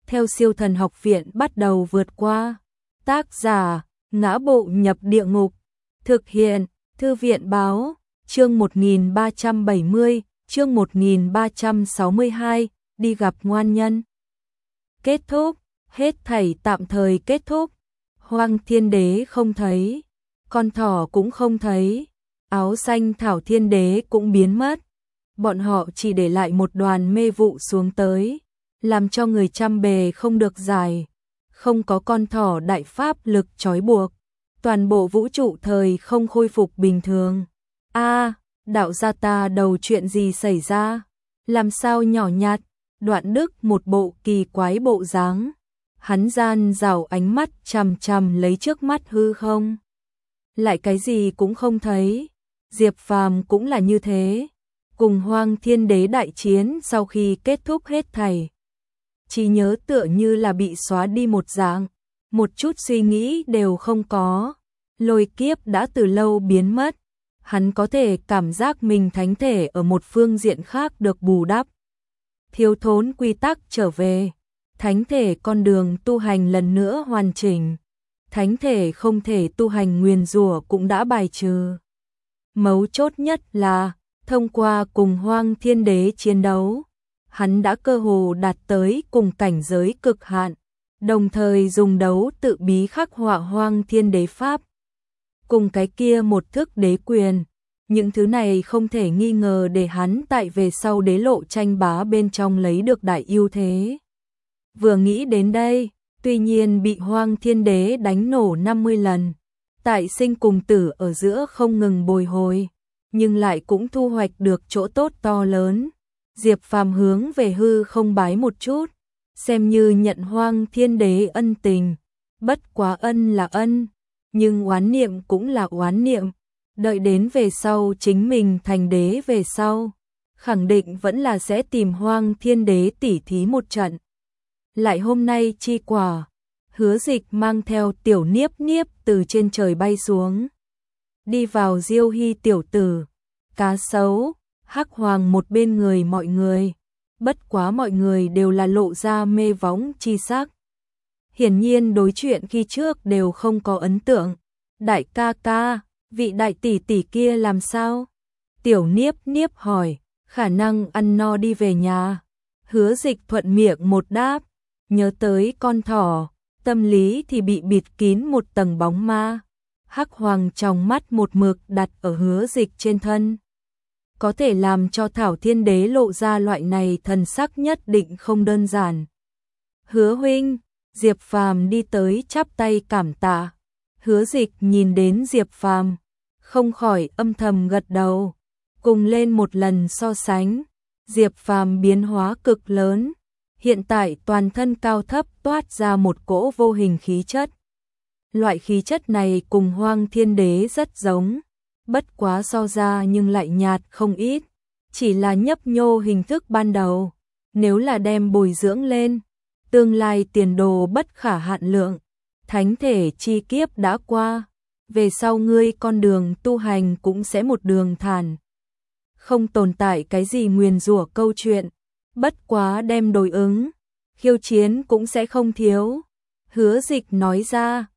theo Siêu Thần Học Viện bắt đầu vượt qua. Tác giả: Ngã Bộ Nhập Địa Ngục. Thực hiện: Thư viện báo. Chương 1370, chương 1362, đi gặp ngoan nhân. Kết thúc, hết thảy tạm thời kết thúc. Hoang Thiên Đế không thấy, con thỏ cũng không thấy, áo xanh Thảo Thiên Đế cũng biến mất. Bọn họ chỉ để lại một đoàn mê vụ xuống tới, làm cho người trăm bề không được giải. Không có con thỏ đại pháp lực trói buộc, toàn bộ vũ trụ thời không khôi phục bình thường. Đạo gia ta đầu chuyện gì xảy ra? Làm sao nhỏ nhặt? Đoạn Đức một bộ kỳ quái bộ dáng. Hắn gian rảo ánh mắt chằm chằm lấy trước mắt hư không. Lại cái gì cũng không thấy. Diệp Phàm cũng là như thế. Cùng Hoang Thiên Đế đại chiến sau khi kết thúc hết thảy, chỉ nhớ tựa như là bị xóa đi một dạng, một chút suy nghĩ đều không có. Lôi kiếp đã từ lâu biến mất. Hắn có thể cảm giác mình thánh thể ở một phương diện khác được bù đắp. Thiếu thốn quy tắc trở về. Thánh thể con đường tu hành lần nữa hoàn chỉnh. Thánh thể không thể tu hành nguyền rủa cũng đã bài trừ. Mấu chốt nhất là, thông qua cùng Hoang Thiên Đế chiến đấu, hắn đã cơ hồ đạt tới cùng cảnh giới cực hạn, đồng thời dùng đấu tự bí khắc họa Hoang Thiên Đế Pháp. Cùng cái kia một thức đế quyền, những thứ này không thể nghi ngờ để hắn tại về sau đế lộ tranh bá bên trong lấy được đại ưu thế. Vừa nghĩ đến đây, tuy nhiên bị Hoang Thiên Đế đánh nổ 50 lần, tại sinh cùng tử ở giữa không ngừng bồi hồi, nhưng lại cũng thu hoạch được chỗ tốt to lớn. Diệp Phàm hướng về hư không bái một chút, xem như nhận Hoang Thiên Đế ân tình. Bất quá ân là ân, nhưng oán niệm cũng là oán niệm. Đợi đến về sau chính mình thành đế về sau, khẳng định vẫn là sẽ tìm Hoang Thiên Đế tỉ thí một trận. Lại hôm nay chi quả, Hứa Dịch mang theo Tiểu Niếp Niếp từ trên trời bay xuống, đi vào Diêu Hy tiểu tử, Cá Sấu, Hắc Hoàng một bên người mọi người. Bất quá mọi người đều là lộ ra mê võng chi sắc. Hiển nhiên đối chuyện khi trước đều không có ấn tượng. Đại ca ca, vị đại tỷ tỷ kia làm sao? Tiểu Niếp Niếp hỏi, khả năng ăn no đi về nhà. Hứa Dịch thuận miệng một đáp, nhớ tới con thỏ, tâm lý thì bị bịt kín một tầng bóng ma. Hắc Hoàng trong mắt một mực đặt ở Hứa Dịch trên thân. Có thể làm cho Thảo Thiên Đế lộ ra loại này thần sắc nhất định không đơn giản. Hứa huynh, Diệp Phàm đi tới chắp tay cảm tạ. Hứa Dịch nhìn đến Diệp Phàm, không khỏi âm thầm gật đầu. Cùng lên một lần so sánh, Diệp Phàm biến hóa cực lớn. Hiện tại toàn thân cao thấp toát ra một cỗ vô hình khí chất. Loại khí chất này cùng Hoang Thiên Đế rất giống. Bất quá so ra nhưng lại nhạt không ít, chỉ là nhấp nhô hình thức ban đầu. Nếu là đem bồi dưỡng lên, tương lai tiền đồ bất khả hạn lượng. Thánh thể chi kiếp đã qua, về sau ngươi con đường tu hành cũng sẽ một đường thản. Không tồn tại cái gì nguyền rủa câu chuyện, bất quá đem đối ứng, khiêu chiến cũng sẽ không thiếu. Hứa Dịch nói ra,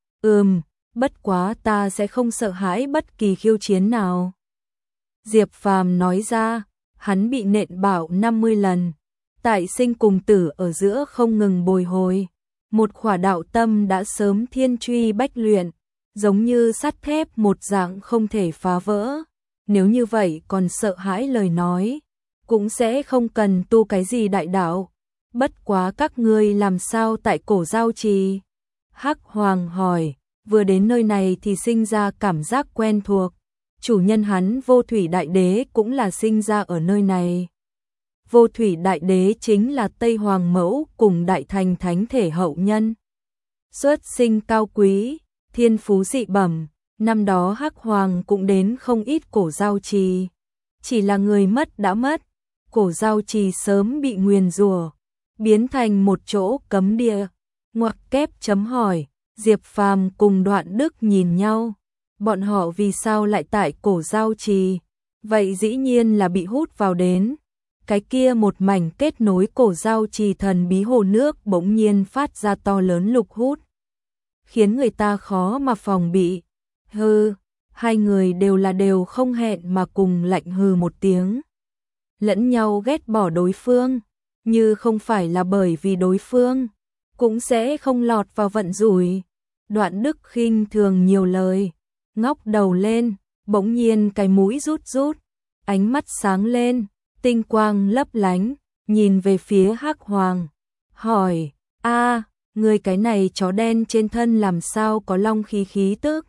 bất quá ta sẽ không sợ hãi bất kỳ khiêu chiến nào. Diệp Phàm nói ra, hắn bị nện bảo 50 lần, tại sinh cùng tử ở giữa không ngừng bồi hồi. Một khỏa đạo tâm đã sớm thiên truy bách luyện, giống như sắt thép một dạng không thể phá vỡ. Nếu như vậy còn sợ hãi lời nói, cũng sẽ không cần tu cái gì đại đạo. Bất quá các ngươi làm sao tại Cổ Giao Trì? Hắc Hoàng hỏi. Vừa đến nơi này thì sinh ra cảm giác quen thuộc. Chủ nhân hắn Vô Thủy Đại Đế cũng là sinh ra ở nơi này. Vô Thủy Đại Đế chính là Tây Hoàng Mẫu cùng Đại Thành Thánh Thể hậu nhân. Xuất sinh cao quý, thiên phú dị bẩm. Năm đó Hắc Hoàng cũng đến không ít Cổ Giao Trì. Chỉ là người mất đã mất. Cổ Giao Trì sớm bị nguyền rủa, biến thành một chỗ cấm địa. Ngoặc kép chấm hỏi. Diệp Phàm cùng Đoạn Đức nhìn nhau, bọn họ vì sao lại tại Cổ Giao Trì? Vậy dĩ nhiên là bị hút vào đến. cái kia một mảnh kết nối cổ giao trì thần bí hồ nước bỗng nhiên phát ra to lớn lục hút, khiến người ta khó mà phòng bị. Hừ, hai người đều không hẹn mà cùng lạnh hừ một tiếng. Lẫn nhau ghét bỏ đối phương, như không phải là bởi vì đối phương cũng sẽ không lọt vào vận rủi. Đoạn Đức khinh thường nhiều lời, ngóc đầu lên, bỗng nhiên cái mũi rút rút, ánh mắt sáng lên, tinh quang lấp lánh, nhìn về phía Hắc Hoàng, hỏi: "A, người cái này chó đen trên thân làm sao có long khí khí tức?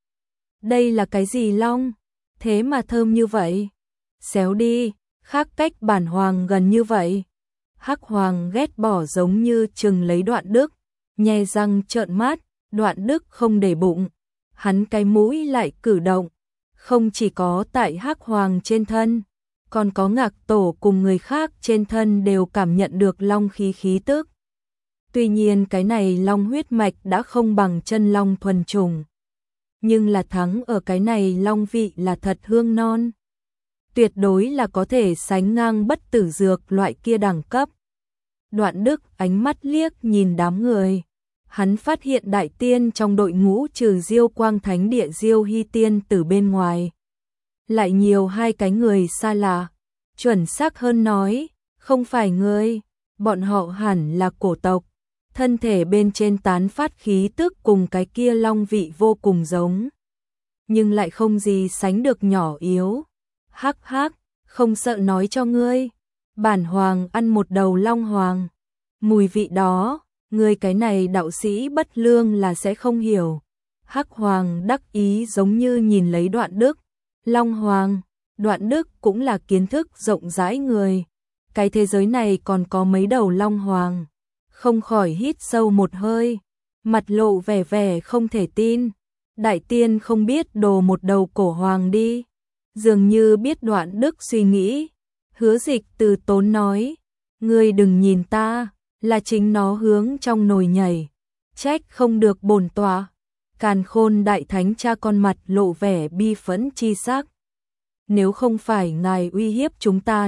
Đây là cái gì long? Thế mà thơm như vậy? Xéo đi, khác cách bản hoàng gần như vậy." Hắc Hoàng ghét bỏ giống như chừng lấy Đoạn Đức, nhe răng trợn mắt. Đoạn Đức không để bụng, hắn cái mũi lại cử động, không chỉ có tại Hắc Hoàng trên thân, còn có Ngạc Tổ cùng người khác trên thân đều cảm nhận được long khí khí tức. Tuy nhiên cái này long huyết mạch đã không bằng chân long thuần chủng, nhưng là thắng ở cái này long vị là thật hương non. Tuyệt đối là có thể sánh ngang bất tử dược loại kia đẳng cấp. Đoạn Đức ánh mắt liếc nhìn đám người. Hắn phát hiện đại tiên trong đội ngũ trừ Diêu Quang Thánh Địa Diêu Hy Tiên từ bên ngoài lại nhiều hai cái người xa lạ. Chuẩn xác hơn nói, không phải người, bọn họ hẳn là cổ tộc. Thân thể bên trên tán phát khí tức cùng cái kia long vị vô cùng giống, nhưng lại không gì sánh được nhỏ yếu. Hắc hắc, không sợ nói cho ngươi, bản hoàng ăn một đầu long hoàng. Mùi vị đó, ngươi cái này đạo sĩ bất lương là sẽ không hiểu. Hắc Hoàng đắc ý giống như nhìn lấy Đoạn Đức. Long Hoàng, Đoạn Đức cũng là kiến thức rộng rãi người. Cái thế giới này còn có mấy đầu Long Hoàng. Không khỏi hít sâu một hơi, mặt lộ vẻ vẻ không thể tin. Đại tiên không biết đồ một đầu cổ hoàng đi. Dường như biết Đoạn Đức suy nghĩ. Hứa Dịch từ tốn nói, ngươi đừng nhìn ta, là chính nó hướng trong nồi nhảy. Trách không được bổn tọa. Càn Khôn Đại Thánh cha con mặt lộ vẻ bi phẫn chi sắc. Nếu không phải ngài uy hiếp chúng ta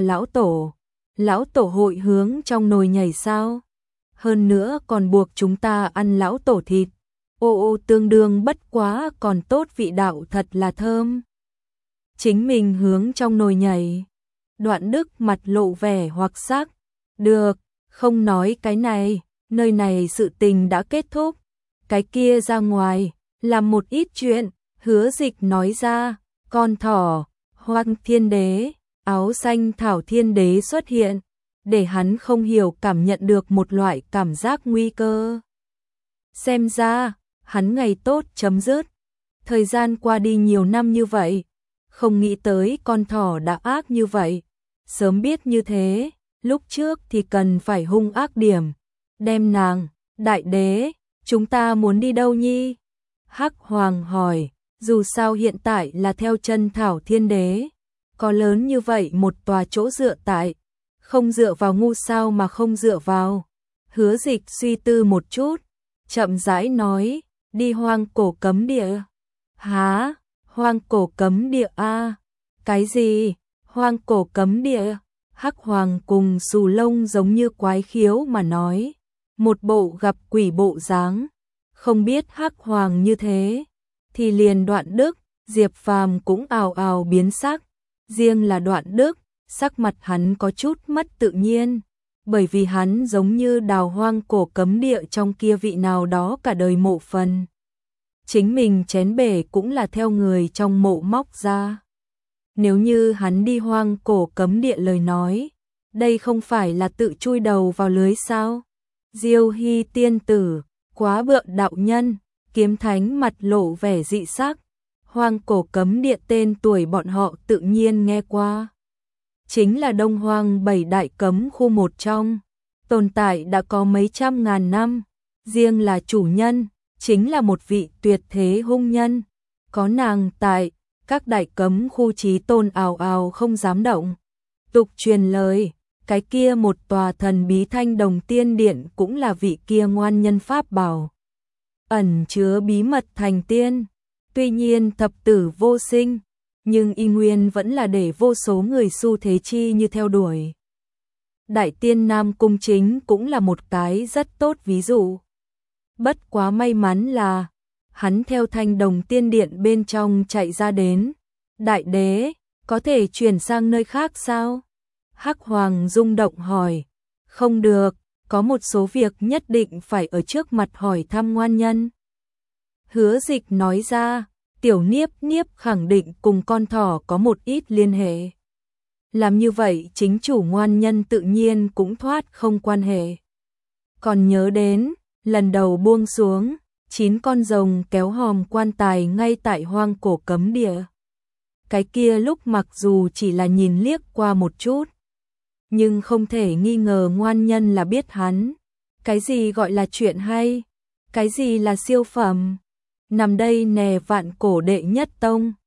lão tổ hội hướng trong nồi nhảy sao? Hơn nữa còn buộc chúng ta ăn lão tổ thịt. Ô tương đương bất quá còn tốt, vị đạo thật là thơm. Chính mình hướng trong nồi nhảy. Đoạn Đức mặt lộ vẻ hoặc sắc. Được, không nói cái này, nơi này sự tình đã kết thúc. Cái kia ra ngoài, làm một ít chuyện. Hứa Dịch nói ra, con thỏ, Hoang Thiên Đế, áo xanh Thảo Thiên Đế xuất hiện, để hắn không hiểu cảm nhận được một loại cảm giác nguy cơ. Xem ra, hắn ngày tốt chấm dứt. Thời gian qua đi nhiều năm như vậy, không nghĩ tới con thỏ đã ác như vậy. Sớm biết như thế, lúc trước thì cần phải hung ác điểm. Đem nàng, đại đế, chúng ta muốn đi đâu nhi? Hắc Hoàng hỏi, dù sao hiện tại là theo chân Thảo Thiên Đế. Có lớn như vậy một tòa chỗ dựa tại, không dựa vào ngu sao mà không dựa vào. Hứa Dịch suy tư một chút, chậm rãi nói, đi Hoang Cổ Cấm Địa. Hả? Hoang Cổ Cấm Địa a? Cái gì? Hoang Cổ Cấm Địa? Hắc Hoàng cùng Xù Lông giống như quái khiếu mà nói, một bộ gặp quỷ bộ dáng. Không biết Hắc Hoàng như thế, thì liền Đoạn Đức, Diệp Phàm cũng ào ào biến sắc. Riêng là Đoạn Đức, sắc mặt hắn có chút mất tự nhiên, bởi vì hắn giống như đào Hoang Cổ Cấm Địa trong kia vị nào đó cả đời mộ phần. Chính mình chén bể cũng là theo người trong mộ móc ra. Nếu như hắn đi Hoang Cổ Cấm Địa lời nói, đây không phải là tự chui đầu vào lưới sao? Diêu Hy tiên tử, Quá Vượng đạo nhân, Kiếm Thánh mặt lộ vẻ dị sắc. Hoang Cổ Cấm Địa tên tuổi bọn họ tự nhiên nghe qua. Chính là Đông Hoang 7 đại cấm khu một trong, tồn tại đã có mấy trăm ngàn năm. Riêng là chủ nhân, chính là một vị tuyệt thế hung nhân. Có nàng tại, các đại cấm khu chí tôn ào ào không dám động. Tục truyền lời, cái kia một tòa thần bí Thanh Đồng Tiên Điện cũng là vị kia ngoan nhân pháp bảo, ẩn chứa bí mật thành tiên. Tuy nhiên thập tử vô sinh, nhưng y nguyên vẫn là để vô số người xu thế chi như theo đuổi. Đại Tiên Nam Cung chính cũng là một cái rất tốt ví dụ. Bất quá may mắn là hắn theo Thanh Đồng Tiên Điện bên trong chạy ra đến. Đại đế, có thể chuyển sang nơi khác sao? Hắc Hoàng rung động hỏi. Không được, có một số việc nhất định phải ở trước mặt hỏi thăm ngoan nhân. Hứa Dịch nói ra, Tiểu Niếp Niếp khẳng định cùng con thỏ có một ít liên hệ. Làm như vậy chính chủ ngoan nhân tự nhiên cũng thoát không quan hệ. Còn nhớ đến, lần đầu buông xuống, 9 con rồng kéo hòm quan tài ngay tại hoang cổ cấm địa. Cái kia lúc mặc dù chỉ là nhìn liếc qua một chút, nhưng không thể nghi ngờ ngoan nhân là biết hắn. Cái gì gọi là chuyện hay? Cái gì là siêu phẩm? Nằm đây nè Vạn Cổ đệ nhất tông.